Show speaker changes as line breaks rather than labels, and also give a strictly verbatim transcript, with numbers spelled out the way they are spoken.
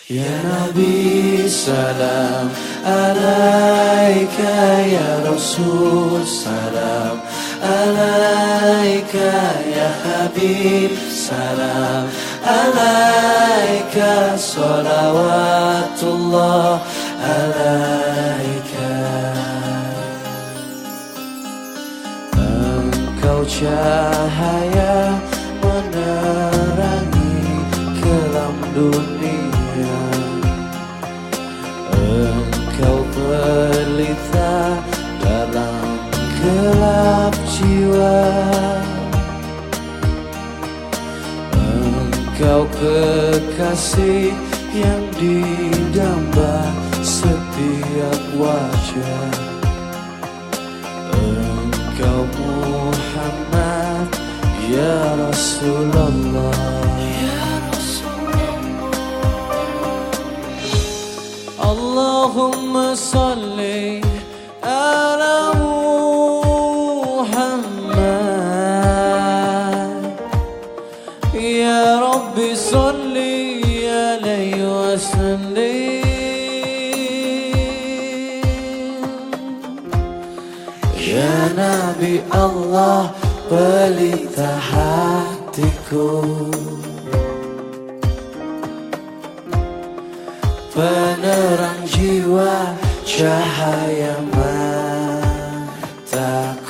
Ya Nabi salam alaika, ya Rasul salam alaika, ya Habib salam alaika, salawatullah alaika. Engkau cahaya menerangi kelam dunia, engkau pelita dalam gelap jiwa, engkau kekasih yang didamba setiap wajah, engkau Muhammad ya Rasulullah. Allahumma salli ala Muhammad, ya Rabbi salli alaihi wa sallim. Ya Nabi Allah pelita hatiku, penerang jiwa, cahaya mataku.